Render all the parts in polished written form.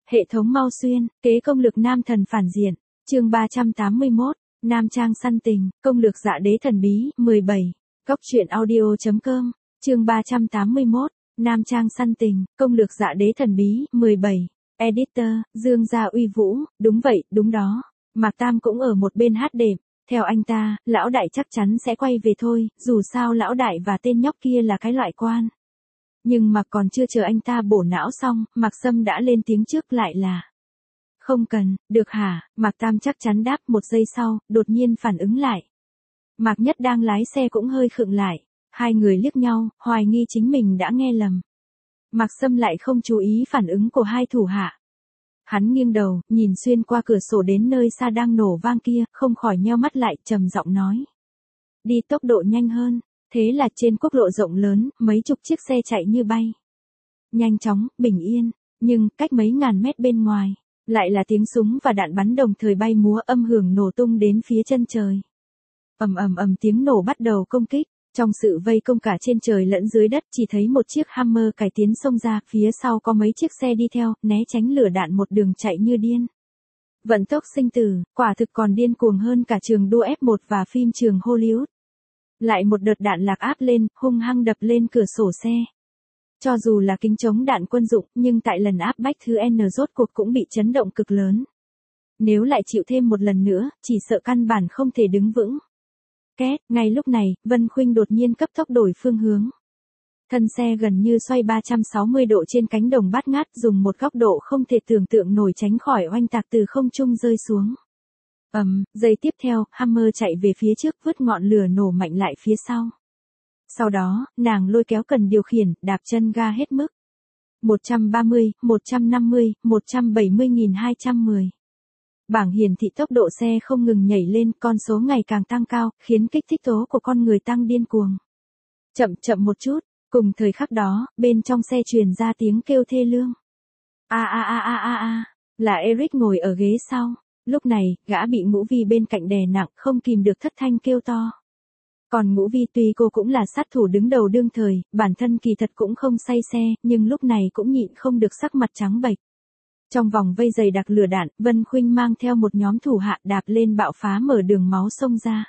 Hệ thống mau xuyên, kế công lược nam thần phản diện. Chương 381, Nam trang săn tình, công lược dạ đế thần bí, 17. Góc truyện audio.com. Chương 381, Nam trang săn tình, công lược dạ đế thần bí, 17. Editor, Dương Gia Uy Vũ, đúng vậy, đúng đó. Mạc Tam cũng ở một bên hát đệm. Theo anh ta, lão đại chắc chắn sẽ quay về thôi, dù sao lão đại và tên nhóc kia là cái loại quan. Nhưng mà còn chưa chờ anh ta bổ não xong, Mạc Sâm đã lên tiếng trước lại là: không cần, được hả? Mạc Tam chắc chắn đáp. Một giây sau, đột nhiên phản ứng lại. Mạc Nhất đang lái xe cũng hơi khựng lại. Hai người liếc nhau, hoài nghi chính mình đã nghe lầm. Mạc Sâm lại không chú ý phản ứng của hai thủ hạ. Hắn nghiêng đầu, nhìn xuyên qua cửa sổ đến nơi xa đang nổ vang kia, không khỏi nheo mắt lại, trầm giọng nói: đi tốc độ nhanh hơn. Thế là trên quốc lộ rộng lớn, mấy chục chiếc xe chạy như bay. Nhanh chóng, bình yên, nhưng cách mấy ngàn mét bên ngoài, lại là tiếng súng và đạn bắn đồng thời bay múa, âm hưởng nổ tung đến phía chân trời. Ầm ầm ầm, tiếng nổ bắt đầu công kích. Trong sự vây công cả trên trời lẫn dưới đất, chỉ thấy một chiếc Hammer cải tiến xông ra, phía sau có mấy chiếc xe đi theo, né tránh lửa đạn một đường chạy như điên. Vận tốc sinh tử, quả thực còn điên cuồng hơn cả trường đua F1 và phim trường Hollywood. Lại một đợt đạn lạc áp lên, hung hăng đập lên cửa sổ xe. Cho dù là kính chống đạn quân dụng, nhưng tại lần áp bách thứ N rốt cuộc cũng bị chấn động cực lớn. Nếu lại chịu thêm một lần nữa, chỉ sợ căn bản không thể đứng vững. Két, ngay lúc này, Vân Khuynh đột nhiên cấp tốc đổi phương hướng. Thân xe gần như xoay 360 độ trên cánh đồng bát ngát, dùng một góc độ không thể tưởng tượng nổi tránh khỏi oanh tạc từ không trung rơi xuống. Giây tiếp theo, Hammer chạy về phía trước, vứt ngọn lửa nổ mạnh lại phía sau. Sau đó, nàng lôi kéo cần điều khiển, đạp chân ga hết mức. 130, 150, 170.210. Bảng hiển thị tốc độ xe không ngừng nhảy lên, con số ngày càng tăng cao, khiến kích thích tố của con người tăng điên cuồng. Chậm một chút, cùng thời khắc đó, bên trong xe truyền ra tiếng kêu thê lương. Là Eric ngồi ở ghế sau. Lúc này, gã bị Ngũ Vi bên cạnh đè nặng, không kìm được thất thanh kêu to. Còn Ngũ Vi tuy cô cũng là sát thủ đứng đầu đương thời, bản thân kỳ thật cũng không say xe, nhưng lúc này cũng nhịn không được sắc mặt trắng bệch. Trong vòng vây dày đặc lửa đạn, Vân Khuynh mang theo một nhóm thủ hạ đạp lên bạo phá, mở đường máu xông ra.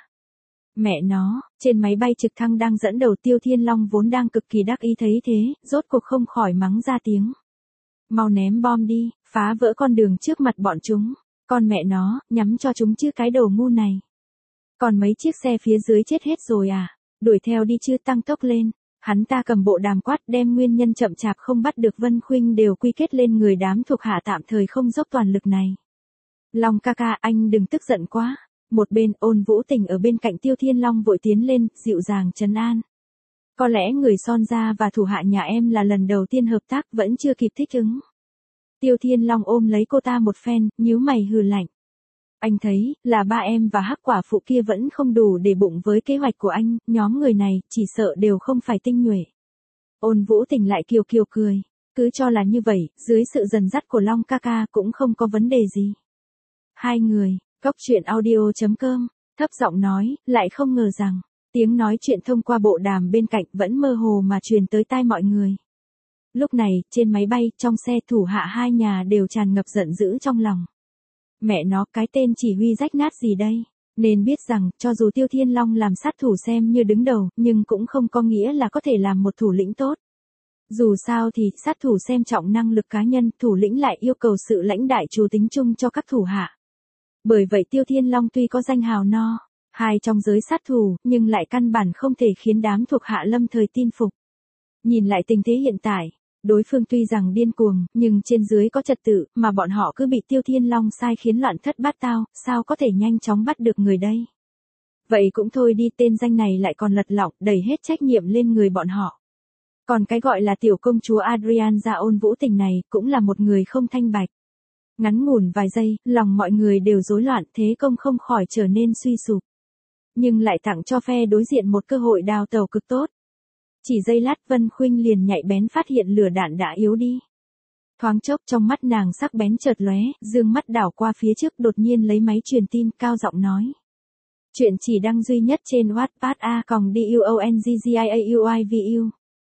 Mẹ nó, trên máy bay trực thăng đang dẫn đầu Tiêu Thiên Long vốn đang cực kỳ đắc ý thấy thế, rốt cuộc không khỏi mắng ra tiếng. Mau ném bom đi, phá vỡ con đường trước mặt bọn chúng. Con mẹ nó, nhắm cho chúng chứ cái đồ ngu này. Còn mấy chiếc xe phía dưới chết hết rồi à? Đuổi theo đi chứ, tăng tốc lên. Hắn ta cầm bộ đàm quát, đem nguyên nhân chậm chạp không bắt được Vân Khuynh đều quy kết lên người đám thuộc hạ tạm thời không dốc toàn lực này. Long ca ca, anh đừng tức giận quá. Một bên, Ôn Vũ Tình ở bên cạnh Tiêu Thiên Long vội tiến lên, dịu dàng trấn an. Có lẽ người Son gia và thủ hạ nhà em là lần đầu tiên hợp tác, vẫn chưa kịp thích ứng. Tiêu Thiên Long ôm lấy cô ta một phen, nhíu mày hừ lạnh. Anh thấy, là ba em và Hắc quả phụ kia vẫn không đủ để bụng với kế hoạch của anh, nhóm người này, chỉ sợ đều không phải tinh nhuệ. Ôn Vũ Tình lại kiều kiều cười. Cứ cho là như vậy, dưới sự dần dắt của Long ca ca cũng không có vấn đề gì. Hai người, góc truyện audio.com, thấp giọng nói, lại không ngờ rằng, tiếng nói chuyện thông qua bộ đàm bên cạnh vẫn mơ hồ mà truyền tới tai mọi người. Lúc này, trên máy bay, trong xe, thủ hạ hai nhà đều tràn ngập giận dữ trong lòng. Mẹ nó, cái tên chỉ huy rách nát gì đây? Nên biết rằng, cho dù Tiêu Thiên Long làm sát thủ xem như đứng đầu, nhưng cũng không có nghĩa là có thể làm một thủ lĩnh tốt. Dù sao thì, sát thủ xem trọng năng lực cá nhân, thủ lĩnh lại yêu cầu sự lãnh đại trù tính chung cho các thủ hạ. Bởi vậy Tiêu Thiên Long tuy có danh hào no, hai trong giới sát thủ, nhưng lại căn bản không thể khiến đám thuộc hạ lâm thời tin phục. Nhìn lại tình thế hiện tại, đối phương tuy rằng điên cuồng, nhưng trên dưới có trật tự, mà bọn họ cứ bị Tiêu Thiên Long sai khiến loạn thất bát tao, sao có thể nhanh chóng bắt được người đây? Vậy cũng thôi đi, tên danh này lại còn lật lọng, đẩy hết trách nhiệm lên người bọn họ. Còn cái gọi là tiểu công chúa Adrian gia Ôn Vũ Tình này, cũng là một người không thanh bạch. Ngắn ngủn vài giây, lòng mọi người đều rối loạn, thế công không khỏi trở nên suy sụp. Nhưng lại tặng cho phe đối diện một cơ hội đào tẩu cực tốt. Chỉ giây lát, Vân Khuynh liền nhạy bén phát hiện lửa đạn đã yếu đi. Thoáng chốc trong mắt nàng sắc bén chợt lóe, dương mắt đảo qua phía trước, đột nhiên lấy máy truyền tin, cao giọng nói. Chuyện chỉ đăng duy nhất trên Wattpad a.com.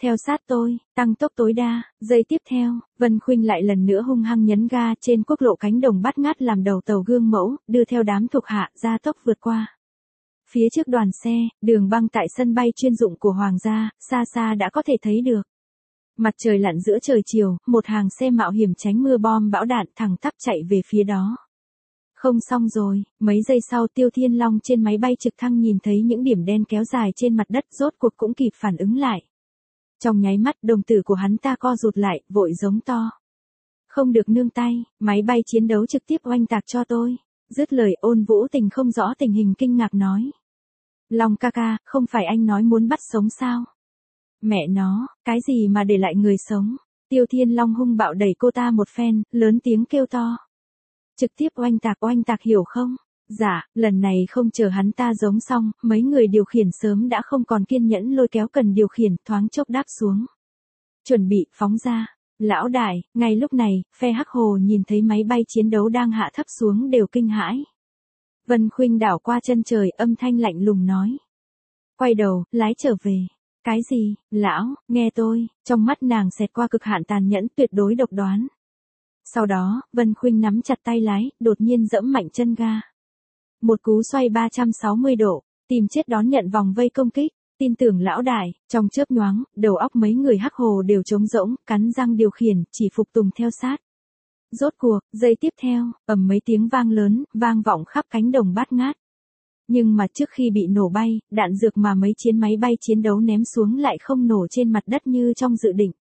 theo sát tôi, tăng tốc tối đa. Giây tiếp theo, Vân Khuynh lại lần nữa hung hăng nhấn ga trên quốc lộ cánh đồng bát ngát làm đầu tàu gương mẫu, đưa theo đám thuộc hạ gia tốc vượt qua. Phía trước đoàn xe, đường băng tại sân bay chuyên dụng của Hoàng gia, xa xa đã có thể thấy được. Mặt trời lặn giữa trời chiều, một hàng xe mạo hiểm tránh mưa bom bão đạn thẳng tắp chạy về phía đó. Không xong rồi, mấy giây sau Tiêu Thiên Long trên máy bay trực thăng nhìn thấy những điểm đen kéo dài trên mặt đất rốt cuộc cũng kịp phản ứng lại. Trong nháy mắt đồng tử của hắn ta co rụt lại, vội giống to. Không được nương tay, máy bay chiến đấu trực tiếp oanh tạc cho tôi. Dứt lời Ôn Vũ Tình không rõ tình hình kinh ngạc nói. Long ca ca, không phải anh nói muốn bắt sống sao? Mẹ nó, cái gì mà để lại người sống? Tiêu Thiên Long hung bạo đẩy cô ta một phen, lớn tiếng kêu to. Trực tiếp oanh tạc hiểu không? Dạ, lần này không chờ hắn ta giống xong, mấy người điều khiển sớm đã không còn kiên nhẫn lôi kéo cần điều khiển thoáng chốc đáp xuống. Chuẩn bị phóng ra. Lão đại, ngay lúc này, phe Hắc Hồ nhìn thấy máy bay chiến đấu đang hạ thấp xuống đều kinh hãi. Vân Khuynh đảo qua chân trời âm thanh lạnh lùng nói. Quay đầu, lái trở về. Cái gì, lão, nghe tôi, trong mắt nàng xẹt qua cực hạn tàn nhẫn tuyệt đối độc đoán. Sau đó, Vân Khuynh nắm chặt tay lái, đột nhiên giẫm mạnh chân ga. Một cú xoay 360 độ, tìm chết đón nhận vòng vây công kích, tin tưởng lão đại, trong chớp nhoáng, đầu óc mấy người Hắc Hồ đều trống rỗng, cắn răng điều khiển, chỉ phục tùng theo sát. Rốt cuộc, giây tiếp theo, ầm mấy tiếng vang lớn, vang vọng khắp cánh đồng bát ngát. Nhưng mà trước khi bị nổ bay, đạn dược mà mấy máy bay chiến đấu ném xuống lại không nổ trên mặt đất như trong dự định.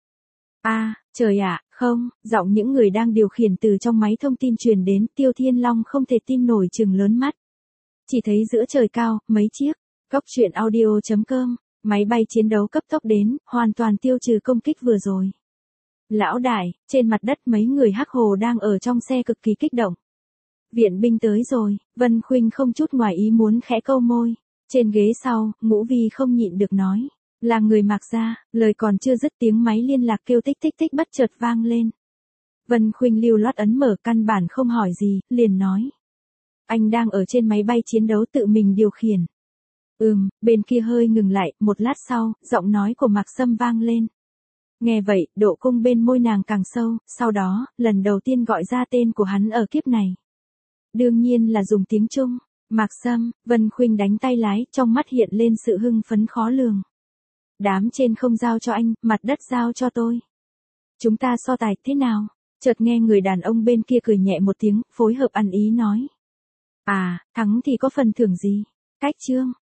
Trời ạ, không, giọng những người đang điều khiển từ trong máy thông tin truyền đến, Tiêu Thiên Long không thể tin nổi trừng lớn mắt. Chỉ thấy giữa trời cao, mấy chiếc, Góc truyện audio.com, máy bay chiến đấu cấp tốc đến, hoàn toàn tiêu trừ công kích vừa rồi. Lão đại, trên mặt đất mấy người Hắc Hồ đang ở trong xe cực kỳ kích động. Viện binh tới rồi, Vân Khuynh không chút ngoài ý muốn khẽ câu môi. Trên ghế sau, Ngũ Vi không nhịn được nói. Là người Mạc gia, lời còn chưa dứt tiếng máy liên lạc kêu tích tích tích bất chợt vang lên. Vân Khuynh lưu loát ấn mở căn bản không hỏi gì, liền nói. Anh đang ở trên máy bay chiến đấu tự mình điều khiển. Bên kia hơi ngừng lại, một lát sau, giọng nói của Mạc Sâm vang lên. Nghe vậy, độ cung bên môi nàng càng sâu, sau đó, lần đầu tiên gọi ra tên của hắn ở kiếp này. Đương nhiên là dùng tiếng Trung. Mạc Sâm, Vân Khuynh đánh tay lái, trong mắt hiện lên sự hưng phấn khó lường. Đám trên không giao cho anh, mặt đất giao cho tôi. Chúng ta so tài thế nào? Chợt nghe người đàn ông bên kia cười nhẹ một tiếng, phối hợp ăn ý nói. Thắng thì có phần thưởng gì? Cách chương.